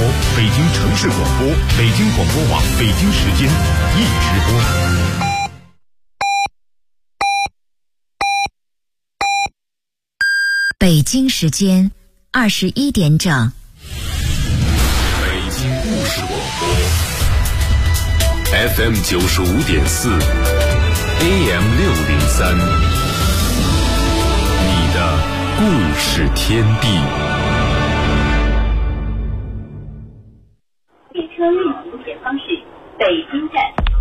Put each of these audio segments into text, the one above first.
北京城市广播、北京广播网北京时间一直播。 北京时间21点整。 北京故事广播 FM 95.4 AM 603，你的故事天地。 列车运行前方是北京站。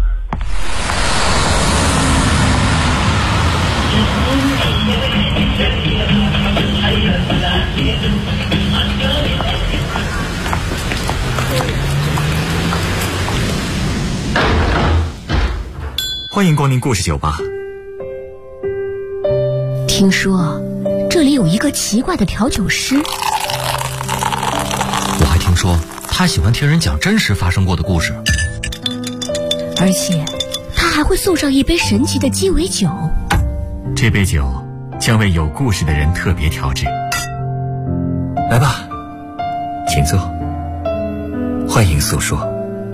欢迎光临故事酒吧。 听说这里有一个奇怪的调酒师， 我还听说他喜欢听人讲真实发生过的故事， 而且他还会送上一杯神奇的鸡尾酒。 这杯酒将为有故事的人特别调制。来吧，请坐，欢迎诉说，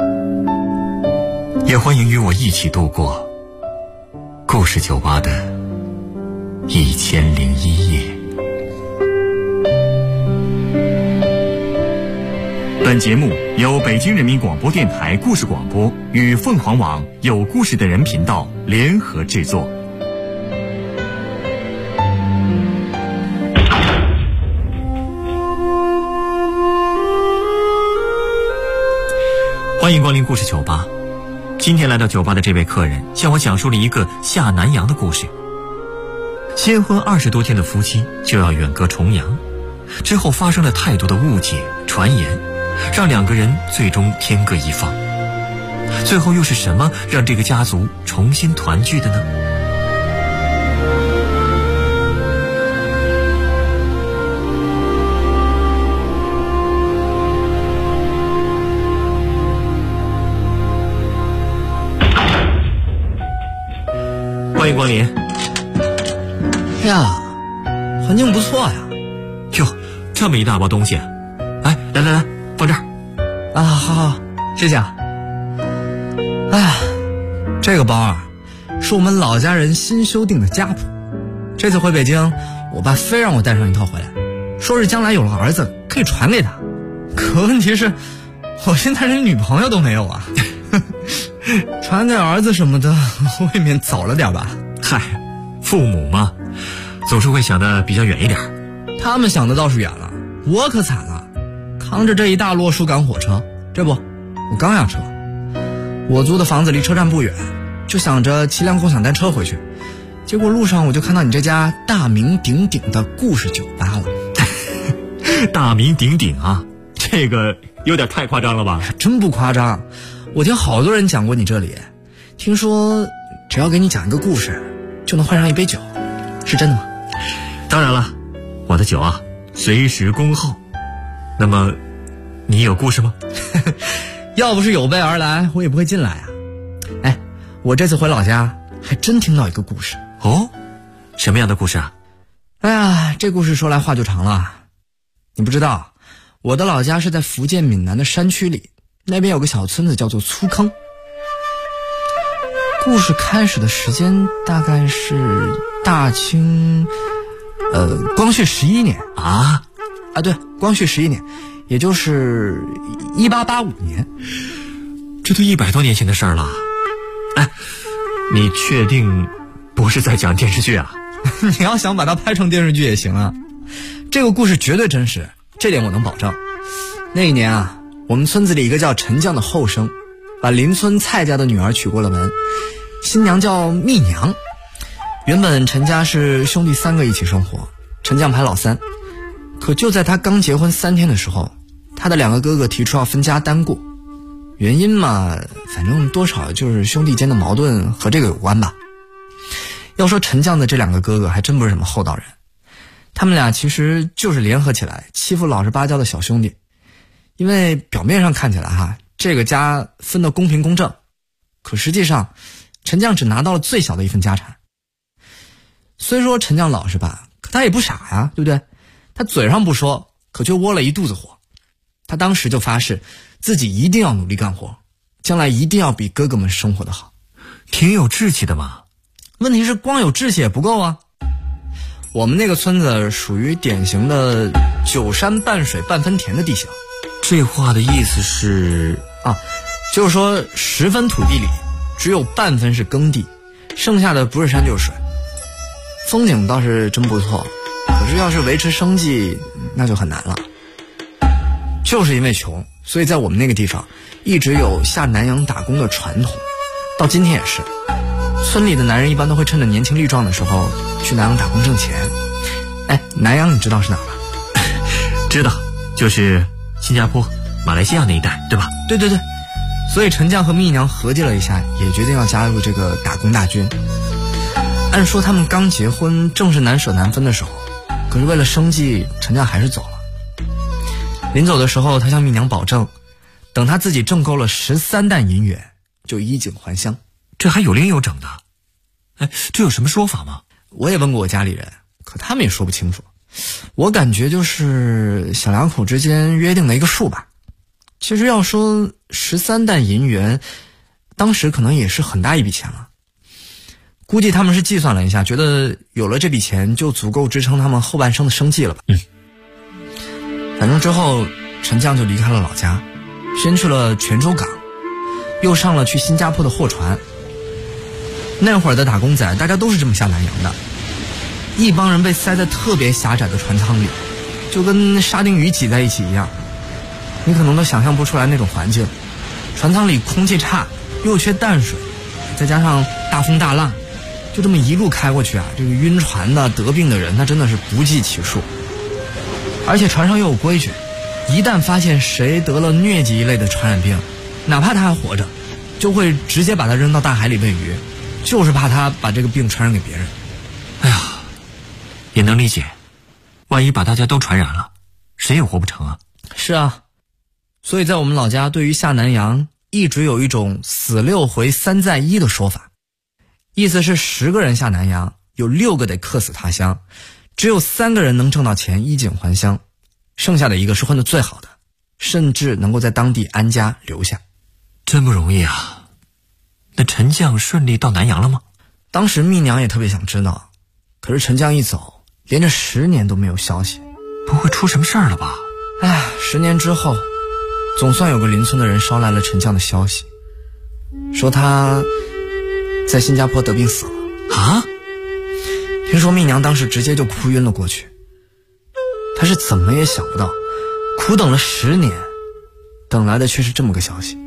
也欢迎与我一起度过故事酒吧的1001夜。本节目由北京人民广播电台故事广播与凤凰网有故事的人频道联合制作。欢迎光临故事酒吧。今天来到酒吧的这位客人向我讲述了一个下南洋的故事。新婚20多天的夫妻就要远隔重洋，之后发生了太多的误解传言，让两个人最终天各一方。最后又是什么让这个家族重新团聚的呢？欢迎光临。 呀，环境不错呀。 哟，这么一大包东西，哎，来，放这儿。 啊，好，谢谢啊。哎呀，这个包啊，是我们老家人新修订的家谱。这次回北京，我爸非让我带上一套回来，说是将来有了儿子可以传给他。可问题是，我现在连女朋友都没有啊。传给儿子什么的，未免早了点吧？ 嗨，父母嘛，总是会想的比较远一点。 他们想的倒是远了，我可惨了，扛着这一大摞书赶火车。这不，我刚下车，我租的房子离车站不远，就想着骑辆共享单车回去。结果路上我就看到你这家大名鼎鼎的故事酒吧了。 大名鼎鼎啊，这个有点太夸张了吧？ 真不夸张，我听好多人讲过你这里，听说只要给你讲一个故事就能换上一杯酒，是真的吗？ 当然了，我的酒啊随时恭候。那么你有故事吗？ 要不是有备而来，我也不会进来啊。哎，我这次回老家还真听到一个故事。 哦，什么样的故事啊？ 哎呀，这故事说来话就长了。你不知道，我的老家是在福建闽南的山区里，那边有个小村子叫做粗坑。故事开始的时间大概是大清光绪11年啊， 对，光绪11年，也就是1885年。 这都100多年前的事儿了。哎，你确定不是在讲电视剧啊？ 你要想把它拍成电视剧也行啊。这个故事绝对真实，这点我能保证。那一年啊，我们村子里一个叫陈将的后生把邻村蔡家的女儿娶过了门，新娘叫蜜娘。原本陈家是兄弟3个一起生活，陈将排老3。可就在他刚结婚3天的时候，他的2个哥哥提出要分家单过。原因嘛，反正多少就是兄弟间的矛盾和这个有关吧。要说陈将的这2个哥哥还真不是什么厚道人，他们俩其实就是联合起来欺负老实巴交的小兄弟。因为表面上看起来这个家分得公平公正，可实际上陈将只拿到了最小的一份家产。虽说陈将老实吧，可他也不傻呀，对不对？他嘴上不说，可却窝了一肚子火。 他当时就发誓自己一定要努力干活，将来一定要比哥哥们生活得好。 挺有志气的嘛。 问题是光有志气也不够啊。我们那个村子属于典型的9山半水半分田的地形。 这话的意思是就是说10分土地里只有半分是耕地，剩下的不是山就是水。风景倒是真不错，可是要是维持生计那就很难了。就是因为穷，所以在我们那个地方一直有下南洋打工的传统，到今天也是。村里的男人一般都会趁着年轻力壮的时候去南洋打工挣钱。南洋你知道是哪儿吧？ 知道，就是新加坡、马来西亚那一带，对吧？ 对。所以陈将和蜜娘合计了一下，也决定要加入这个打工大军。按说他们刚结婚，正是难舍难分的时候，可是为了生计，陈将还是走了。临走的时候，他向蜜娘保证，等他自己挣够了13担银元，就衣锦还乡。 这还有零有整的。这有什么说法吗？ 我也问过我家里人，可他们也说不清楚。我感觉就是小两口之间约定的一个数吧。其实要说13担银元，当时可能也是很大一笔钱了。估计他们是计算了一下，觉得有了这笔钱就足够支撑他们后半生的生计了吧。反正之后陈将就离开了老家，先去了泉州港，又上了去新加坡的货船。那会儿的打工仔大家都是这么下南洋的，一帮人被塞在特别狭窄的船舱里，就跟沙丁鱼挤在一起一样，你可能都想象不出来那种环境。船舱里空气差，又缺淡水，再加上大风大浪，就这么一路开过去啊，这个晕船的得病的人那真的是不计其数。而且船上又有规矩，一旦发现谁得了疟疾一类的传染病，哪怕他还活着，就会直接把他扔到大海里喂鱼，就是怕他把这个病传染给别人。 也能理解，万一把大家都传染了，谁也活不成啊。 是啊，所以在我们老家，对于下南洋一直有一种死6回3在1的说法，意思是10个人下南洋，有6个得客死他乡，只有3个人能挣到钱衣锦还乡，剩下的1个是混得最好的，甚至能够在当地安家留下。 真不容易啊。那陈将顺利到南洋了吗？ 当时蜜娘也特别想知道，可是陈将一走，连着10年都没有消息。 不会出什么事儿了吧 ？10年之后，总算有个邻村的人捎来了陈将的消息，说他在新加坡得病死了。 啊？ 听说蜜娘当时直接就哭晕了过去。她是怎么也想不到，苦等了10年，等来的却是这么个消息。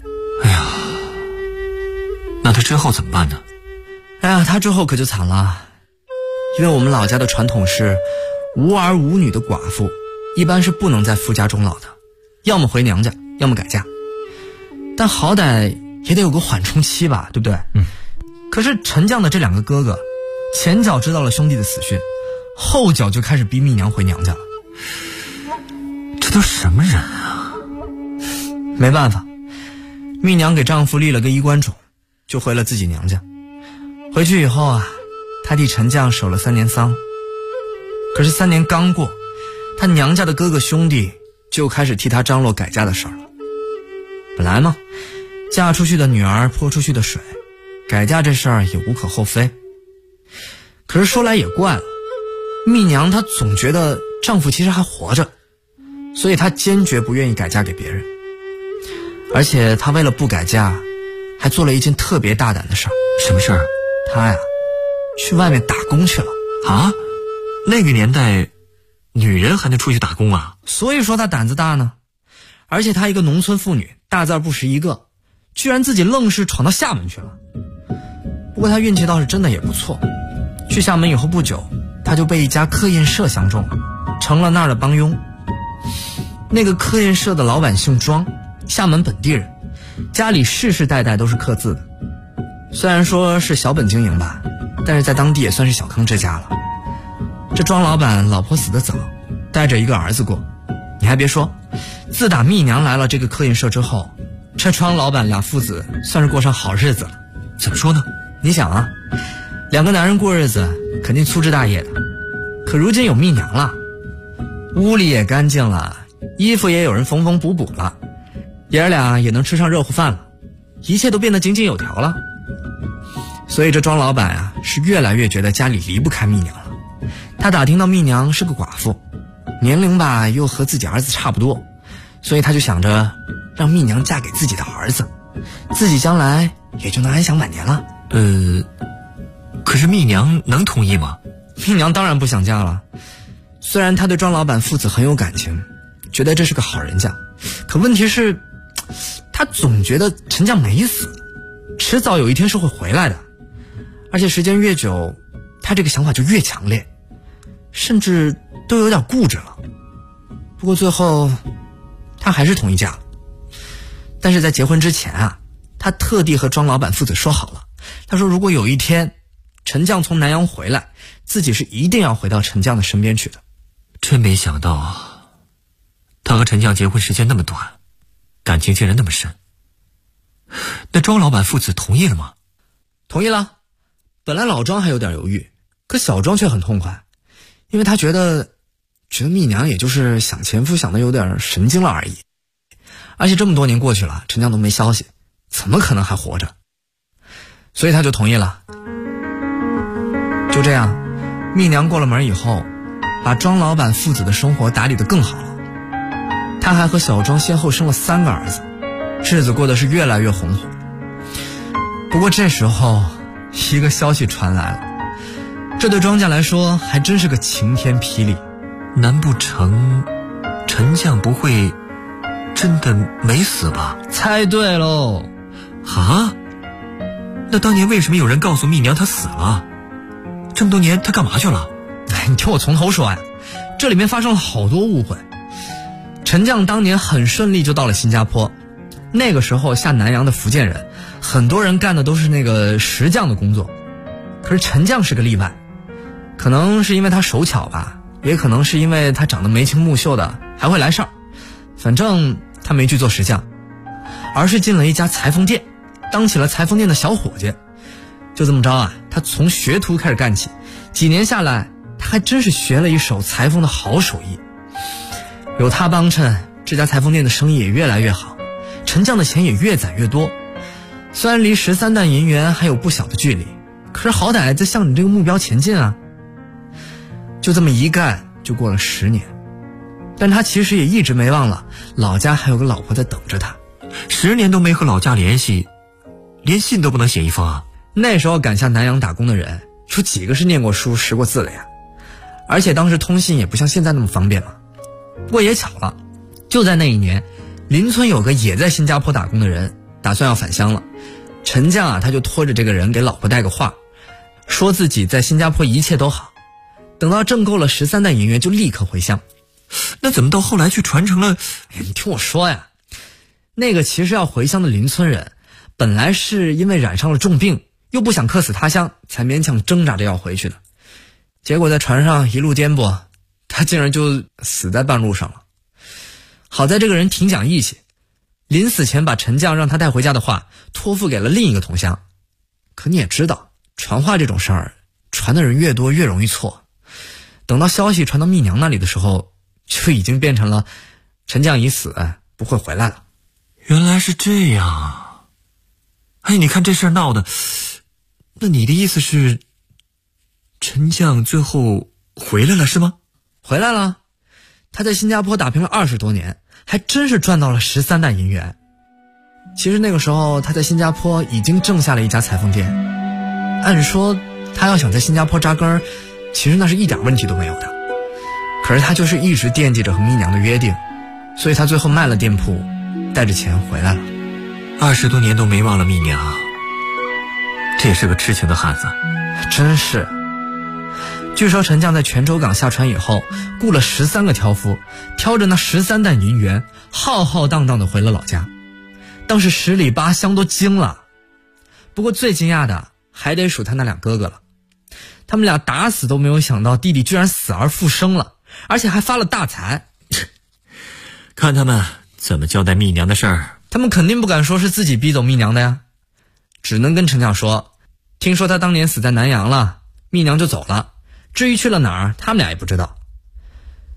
那他之后怎么办呢？ 他之后可就惨了，因为我们老家的传统是无儿无女的寡妇一般是不能在夫家终老的，要么回娘家，要么改嫁。但好歹也得有个缓冲期吧，对不对？可是陈将的这2个哥哥，前脚知道了兄弟的死讯，后脚就开始逼蜜娘回娘家了。 这都什么人啊？ 没办法，蜜娘给丈夫立了个衣冠冢，就回了自己娘家。回去以后啊，她替陈将守了3年丧。可是3年刚过，她娘家的哥哥兄弟就开始替她张罗改嫁的事儿了。本来嘛，嫁出去的女儿泼出去的水，改嫁这事儿也无可厚非。可是说来也怪了，蜜娘她总觉得丈夫其实还活着，所以她坚决不愿意改嫁给别人。而且她为了不改嫁，还做了一件特别大胆的事儿。 什么事儿？ 她呀，去外面打工去了。 啊？那个年代女人还能出去打工啊？ 所以说她胆子大呢。而且她一个农村妇女，大字不识一个，居然自己愣是闯到厦门去了。不过她运气倒是真的也不错，去厦门以后不久，她就被一家刻印社相中，成了那儿的帮佣。那个刻印社的老板姓庄，厦门本地人，家里世世代代都是刻字的。虽然说是小本经营吧，但是在当地也算是小康之家了。这庄老板老婆死得早，带着一个儿子过。你还别说，自打蜜娘来了这个刻印社之后，这庄老板2父子算是过上好日子了。 怎么说呢？ 你想啊，2个男人过日子肯定粗枝大叶的，可如今有蜜娘了，屋里也干净了， 衣服也有人缝缝补补了，爷儿俩也能吃上热乎饭了，一切都变得井井有条了。所以这庄老板啊，是越来越觉得家里离不开蜜娘了。他打听到蜜娘是个寡妇，年龄吧又和自己儿子差不多，所以他就想着让蜜娘嫁给自己的儿子，自己将来也就能安享晚年了。 可是蜜娘能同意吗？ 蜜娘当然不想嫁了。虽然她对庄老板父子很有感情，觉得这是个好人家，可问题是她总觉得陈将没死，迟早有一天是会回来的。而且时间越久，她这个想法就越强烈，甚至都有点固执了。不过最后她还是同意嫁了。但是在结婚之前啊，她特地和庄老板父子说好了，她说如果有一天陈将从南阳回来，自己是一定要回到陈将的身边去的。 真没想到他和陈将结婚时间那么短，感情竟然那么深。那庄老板父子同意了吗？ 同意了。本来老庄还有点犹豫，可小庄却很痛快，因为他觉得蜜娘也就是想前夫想的有点神经了而已。而且这么多年过去了，陈将都没消息，怎么可能还活着？所以他就同意了。就这样，蜜娘过了门以后，把庄老板父子的生活打理得更好了。他还和小庄先后生了3个儿子，日子过得是越来越红火。不过这时候一个消息传来了，这对庄家来说还真是个晴天霹雳。 难不成陈将不会真的没死吧？ 猜对喽。 啊？那当年为什么有人告诉蜜娘他死了？这么多年他干嘛去了？ 你听我从头说呀，这里面发生了好多误会。陈将当年很顺利就到了新加坡，那个时候下南洋的福建人，很多人干的都是那个石匠的工作，可是陈将是个例外。可能是因为他手巧吧，也可能是因为他长得眉清目秀的，还会来事儿。反正他没去做石匠，而是进了一家裁缝店，当起了裁缝店的小伙计。就这么着啊，他从学徒开始干起，几年下来，他还真是学了一手裁缝的好手艺。有他帮衬，这家裁缝店的生意也越来越好，陈将的钱也越攒越多。虽然离13担银元还有不小的距离，可是好歹在向你这个目标前进啊。就这么一干就过了10年，但他其实也一直没忘了老家还有个老婆在等着他。 10年都没和老家联系，连信都不能写一封啊？ 那时候赶下南洋打工的人，有几个是念过书识过字的呀？而且当时通信也不像现在那么方便嘛。不过也巧了，就在那一年，邻村有个也在新加坡打工的人打算要返乡了。陈将啊，他就拖着这个人给老婆带个话，说自己在新加坡一切都好，等到挣够了13担银元就立刻回乡。 那怎么到后来却传承了？ 你听我说呀，那个其实要回乡的邻村人，本来是因为染上了重病，又不想客死他乡，才勉强挣扎着要回去的。结果在船上一路颠簸，他竟然就死在半路上了。好在这个人挺讲义气，临死前把陈将让他带回家的话托付给了另一个同乡。可你也知道，传话这种事儿，传的人越多越容易错。等到消息传到蜜娘那里的时候，就已经变成了陈将已死，不会回来了。 原来是这样。哎，你看这事儿闹的，那你的意思是陈将最后回来了是吗？ 回来了，他在新加坡打拼了20多年，还真是赚到了13担银元。其实那个时候他在新加坡已经挣下了一家裁缝店，按说他要想在新加坡扎根，其实那是一点问题都没有的。可是他就是一直惦记着和蜜娘的约定，所以他最后卖了店铺，带着钱回来了。 20多年都没忘了蜜娘，这也是个痴情的汉子。 真是。据说陈将在泉州港下船以后，雇了13个挑夫，挑着那13担银元，浩浩荡荡地回了老家。当时十里八乡都惊了。不过最惊讶的还得数他那2哥哥了，他们俩打死都没有想到弟弟居然死而复生了，而且还发了大财。 看他们怎么交代蜜娘的事儿。 他们肯定不敢说是自己逼走蜜娘的呀，只能跟陈将说，听说他当年死在南洋了，蜜娘就走了，至于去了哪儿，他们俩也不知道。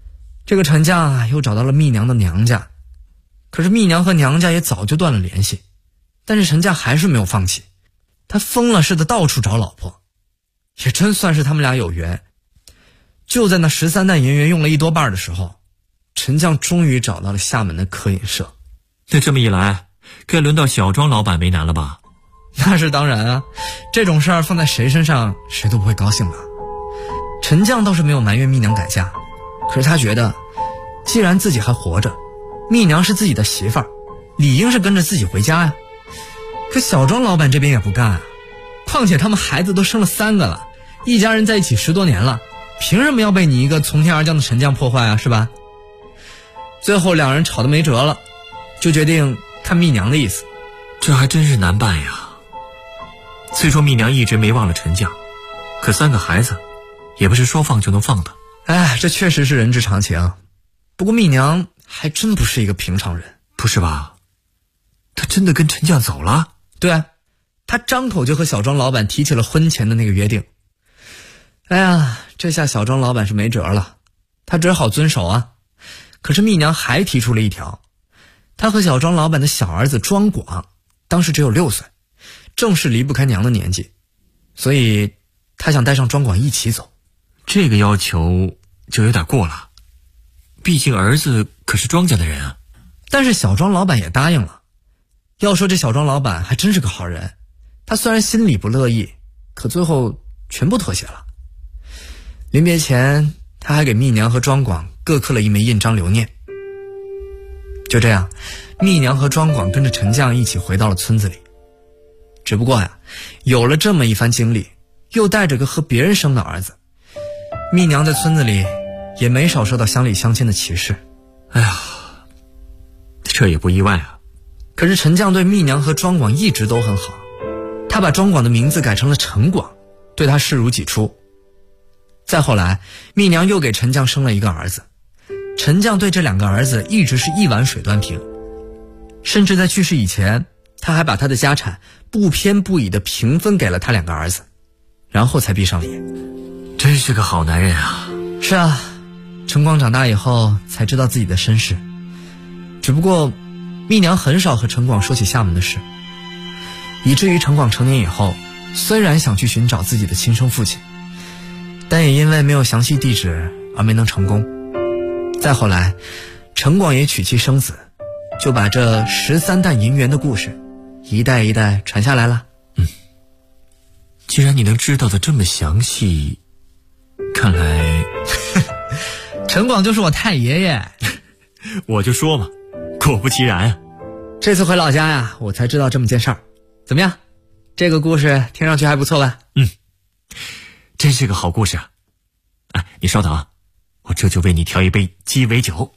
这个陈将啊又找到了蜜娘的娘家，可是蜜娘和娘家也早就断了联系，但是陈将还是没有放弃，他疯了似的到处找老婆，也真算是他们俩有缘。就在那13担银元用了1多半的时候，陈将终于找到了厦门的科饮社。 那这么一来，该轮到小庄老板为难了吧？ 那是当然啊，这种事儿放在谁身上谁都不会高兴的。陈将倒是没有埋怨蜜娘改嫁，可是他觉得既然自己还活着，蜜娘是自己的媳妇儿，理应是跟着自己回家呀。可小庄老板这边也不干啊，况且他们孩子都生了3个了，一家人在一起10多年了，凭什么要被你一个从天而降的陈将破坏啊，是吧？最后两人吵得没辙了，就决定看蜜娘的意思。 这还真是难办呀。虽说蜜娘一直没忘了陈将，可3个孩子也不是说放就能放的。 哎，这确实是人之常情。不过蜜娘还真不是一个平常人。 不是吧？她真的跟陈将走了？ 对啊，她张口就和小庄老板提起了婚前的那个约定。哎呀，这下小庄老板是没辙了，他只好遵守啊。可是蜜娘还提出了一条，她和小庄老板的小儿子庄广当时只有6岁，正是离不开娘的年纪，所以她想带上庄广一起走。 这个要求就有点过了，毕竟儿子可是庄家的人啊。 但是小庄老板也答应了。要说这小庄老板还真是个好人，他虽然心里不乐意，可最后全部妥协了。临别前，他还给蜜娘和庄广各刻了一枚印章留念。就这样，蜜娘和庄广跟着陈将一起回到了村子里。只不过呀，有了这么一番经历，又带着个和别人生的儿子，蜜娘在村子里也没少受到乡里乡亲的歧视。 哎呀，这也不意外啊。 可是陈将对蜜娘和庄广一直都很好，他把庄广的名字改成了陈广，对他视如己出。再后来，蜜娘又给陈将生了一个儿子，陈将对这2个儿子一直是一碗水端平，甚至在去世以前，他还把他的家产不偏不倚地平分给了他2个儿子，然后才闭上了眼。 真是个好男人啊。 是啊，陈广长大以后才知道自己的身世，只不过蜜娘很少和陈广说起厦门的事，以至于陈广成年以后，虽然想去寻找自己的亲生父亲，但也因为没有详细地址而没能成功。再后来，陈广也娶妻生子，就把这13担银元的故事一代一代传下来了。 既然你能知道的这么详细，看来陈广就是我太爷爷。 我就说嘛，果不其然啊。 这次回老家呀，我才知道这么件事儿。怎么样，这个故事听上去还不错吧？ 真是个好故事啊。哎，你稍等啊，我这就为你调一杯鸡尾酒。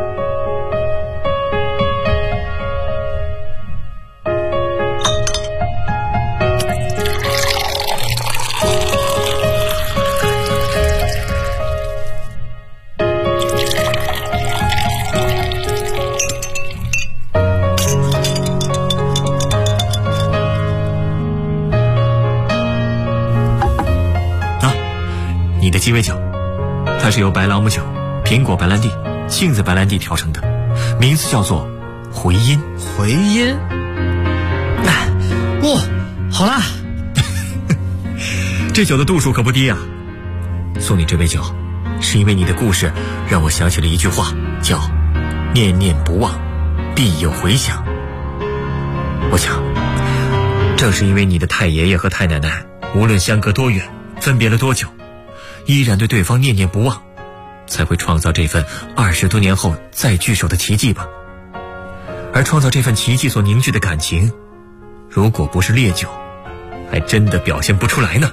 你的鸡尾酒，它是由白朗姆酒、苹果白兰地、杏子白兰地调成的，名字叫做回音。 回音？好啦。 这酒的度数可不低啊。送你这杯酒，是因为你的故事让我想起了一句话，叫念念不忘，必有回响。我想，正是因为你的太爷爷和太奶奶，无论相隔多远，分别了多久，依然对对方念念不忘，才会创造这份20多年后再聚首的奇迹吧。而创造这份奇迹所凝聚的感情，如果不是烈酒，还真的表现不出来呢。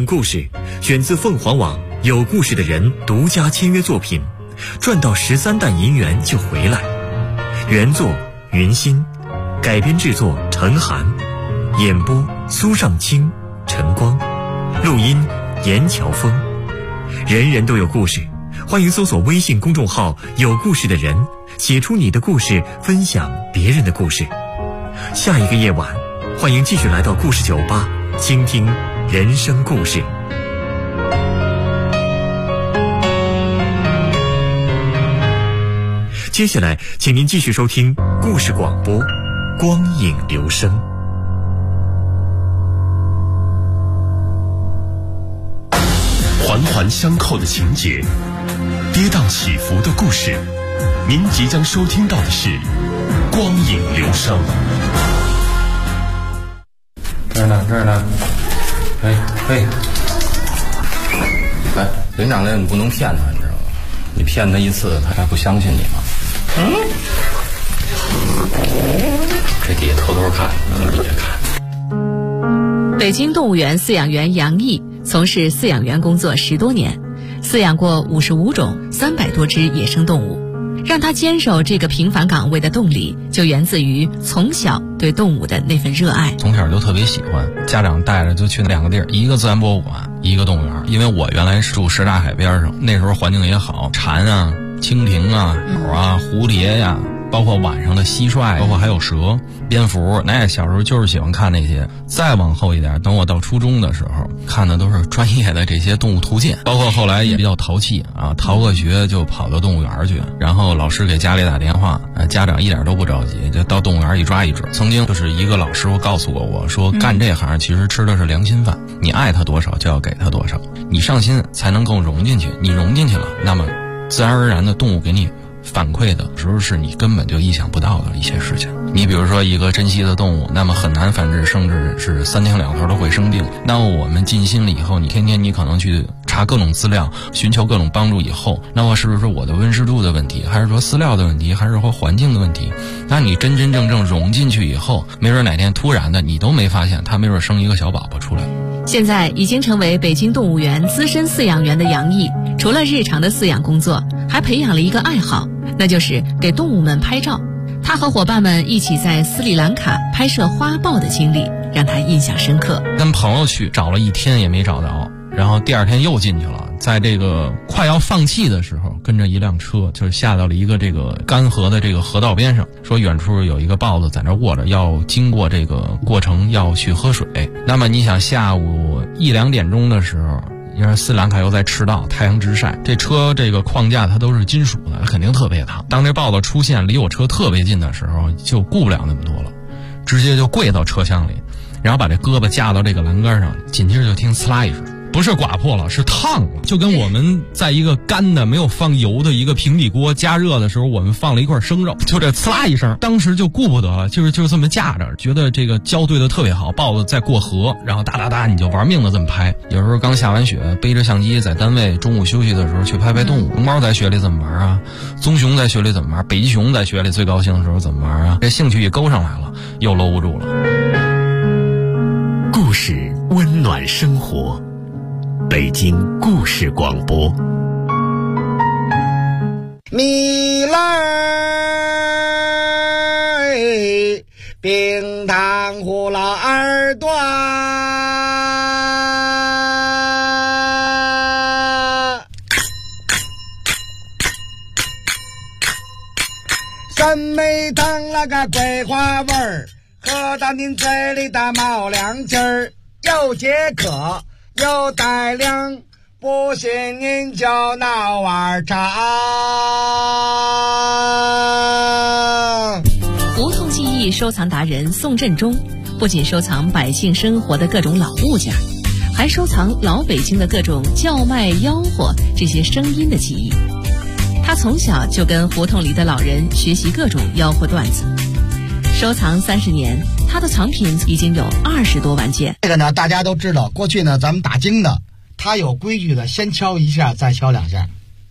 故事选自凤凰网有故事的人独家签约作品，赚到13担银元就回来。原作云心，改编制作陈寒，演播苏尚清、陈光，录音严乔峰。人人都有故事，欢迎搜索微信公众号有故事的人，写出你的故事，分享别人的故事。下一个夜晚，欢迎继续来到故事酒吧，倾听人生故事。接下来请您继续收听故事广播，光影留声。 环环相扣的情节，跌宕起伏的故事，您即将收听到的是光影留声。 这儿呢，哎，连长你不能骗他，你知道吗？你骗他一次，他还不相信你吗？这底下偷偷看，你别看。 北京动物园饲养员杨毅从事饲养员工作10多年，饲养过55种300多只野生动物。让他坚守这个平凡岗位的动力，就源自于从小对动物的那份热爱。 从小就特别喜欢，家长带着就去2个地儿，一个自然博物馆，一个动物园。因为我原来是住什刹海边上，那时候环境也好，蝉啊、蜻蜓啊、鸟啊、蝴蝶呀，包括晚上的蟋蟀，包括还有蛇、蝙蝠。那小时候就是喜欢看那些。再往后一点，等我到初中的时候，看的都是专业的这些动物图鉴，包括后来也比较淘气啊，逃个学就跑到动物园去，然后老师给家里打电话，家长一点都不着急，就到动物园一抓一只。曾经就是一个老师傅告诉过我说，干这行其实吃的是良心饭，你爱他多少就要给他多少，你上心才能够融进去，你融进去了，那么自然而然的动物给你反馈的时候是你根本就意想不到的一些事情。你比如说一个珍稀的动物，那么很难繁殖，甚至是3天2头都会生病。那么我们尽心了以后，你天天你可能去查各种资料，寻求各种帮助以后，那么是不是我的温湿度的问题，还是说饲料的问题，还是说环境的问题？那你真真正正融进去以后，没准哪天突然的你都没发现，它没准生一个小宝宝出来。 现在已经成为北京动物园资深饲养员的杨毅，除了日常的饲养工作，还培养了一个爱好，那就是给动物们拍照。他和伙伴们一起在斯里兰卡拍摄花豹的经历让他印象深刻。 跟朋友去找了1天也没找着，然后第2天又进去了，在这个快要放弃的时候，跟着一辆车就是下到了一个这个干涸的这个河道边上，说远处有一个豹子在那卧着，要经过这个过程要去喝水。那么你想下午1、2点钟的时候，因为斯里兰卡又在赤道，太阳直晒，这车这个框架它都是金属的，它肯定特别烫。当这豹子出现离我车特别近的时候，就顾不了那么多了，直接就跪到车厢里，然后把这胳膊架到这个栏杆上，紧接着就听呲啦一声，不是刮破了，是烫了，就跟我们在一个干的没有放油的一个平底锅加热的时候，我们放了一块生肉，就这呲啦一声，当时就顾不得了，就是这么架着，觉得这个交对的特别好，豹子在过河，然后哒哒哒你就玩命的这么拍。有时候刚下完雪，背着相机在单位中午休息的时候去拍拍动物。熊猫在雪里怎么玩啊？棕熊在雪里怎么玩？北极熊在雪里最高兴的时候怎么玩啊？这兴趣一勾上来了，又搂不住了。 故事温暖生活，北京故事广播。 米来冰糖葫芦耳朵，酸梅汤那个桂花味儿，喝到您嘴里的冒凉劲儿，又解渴又带凉，不信您就闹碗茶。 胡同记忆收藏达人宋振中，不仅收藏百姓生活的各种老物件，还收藏老北京的各种叫卖吆喝这些声音的记忆。他从小就跟胡同里的老人学习各种吆喝段子，收藏30年，他的藏品已经有20多万件。 这个呢，大家都知道，过去呢，咱们打更的，他有规矩的，先敲一下，再敲2下。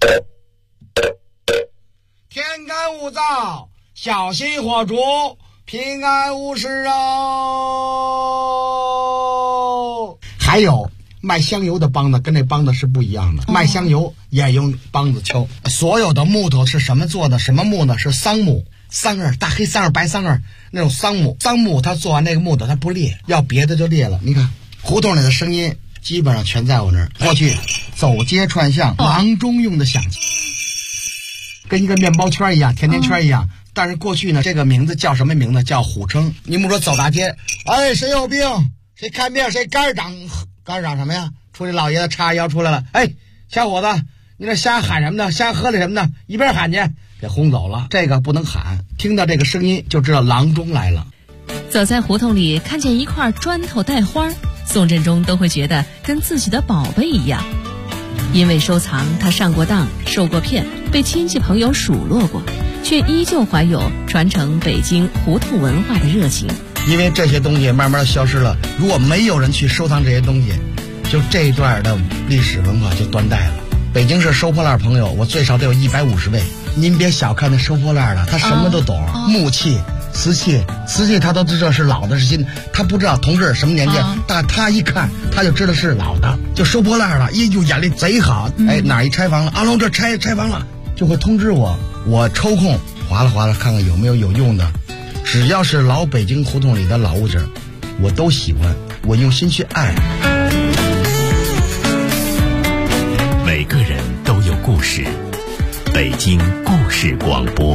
天干物燥，小心火烛，平安无事哦。还有卖香油的梆子跟这梆子是不一样的，卖香油也用梆子敲。所有的木头是什么做的？什么木呢？是桑木，桑叶，大黑桑叶、白桑叶那种桑木。桑木它做完那个木头它不裂，要别的就裂了。你看胡同里的声音基本上全在我那儿。过去走街串巷，郎中用的响器，跟一个面包圈一样，甜甜圈一样。但是过去呢，这个名字叫什么名字？叫虎称。你们说走大街，哎，谁有病？谁看病？谁肝长？肝长什么呀？出去老爷子叉腰出来了，哎，小伙子，你这瞎喊什么呢？瞎喝的什么呢？一边喊去，给轰走了。这个不能喊，听到这个声音就知道郎中来了。 走在胡同里，看见一块砖头带花，宋振中都会觉得跟自己的宝贝一样。因为收藏，他上过当，受过骗，被亲戚朋友数落过，却依旧怀有传承北京胡同文化的热情。 因为这些东西慢慢消失了，如果没有人去收藏这些东西，就这一段的历史文化就断代了。北京市收破烂朋友，我最少得有150位。您别小看那收破烂的，他什么都懂，木器、瓷器他都知道是老的是新的，他不知道同志什么年纪，但他一看他就知道是老的，就收破烂了，就眼力贼好。哎，哪一拆房了？阿龙这拆房了，就会通知我，我抽空划拉看看有没有用的。只要是老北京胡同里的老物件，我都喜欢，我用心去爱。 每个人都有故事，北京故事广播。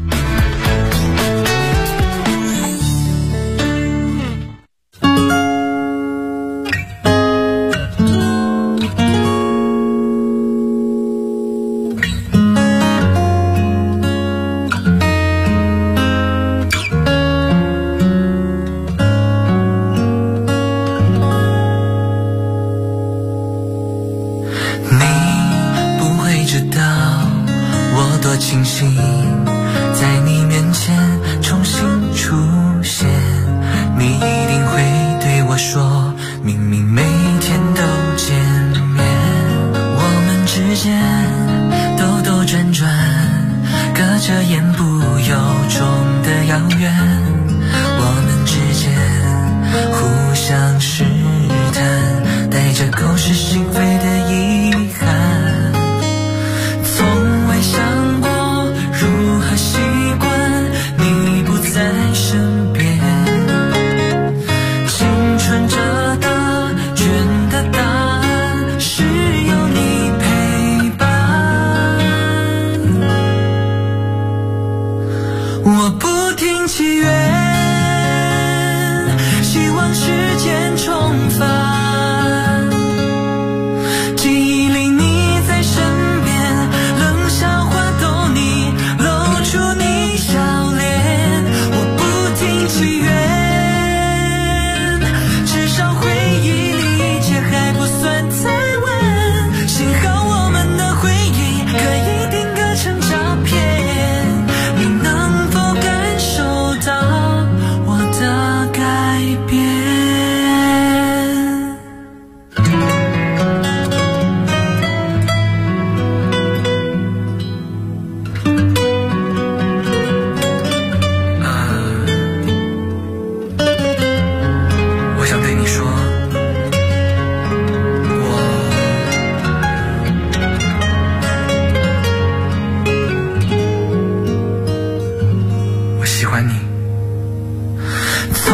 清醒，在你面前重新出现，你一定会对我说，明明每天都见面，我们之间兜兜转转，隔着言不由衷的遥远，我们之间互相试探，带着口是心非的遗憾，从未想过如何习惯你不在身边，青春这答卷的答案是有你陪伴，我不停祈愿，希望时间重返，记忆里你在身边，冷笑话逗你，露出你笑脸，我不停祈愿，至少回忆里一切还不算太晚，幸好我们的回忆可以定格成照片，你能否感受到我的改变？我想对你说，我喜欢你。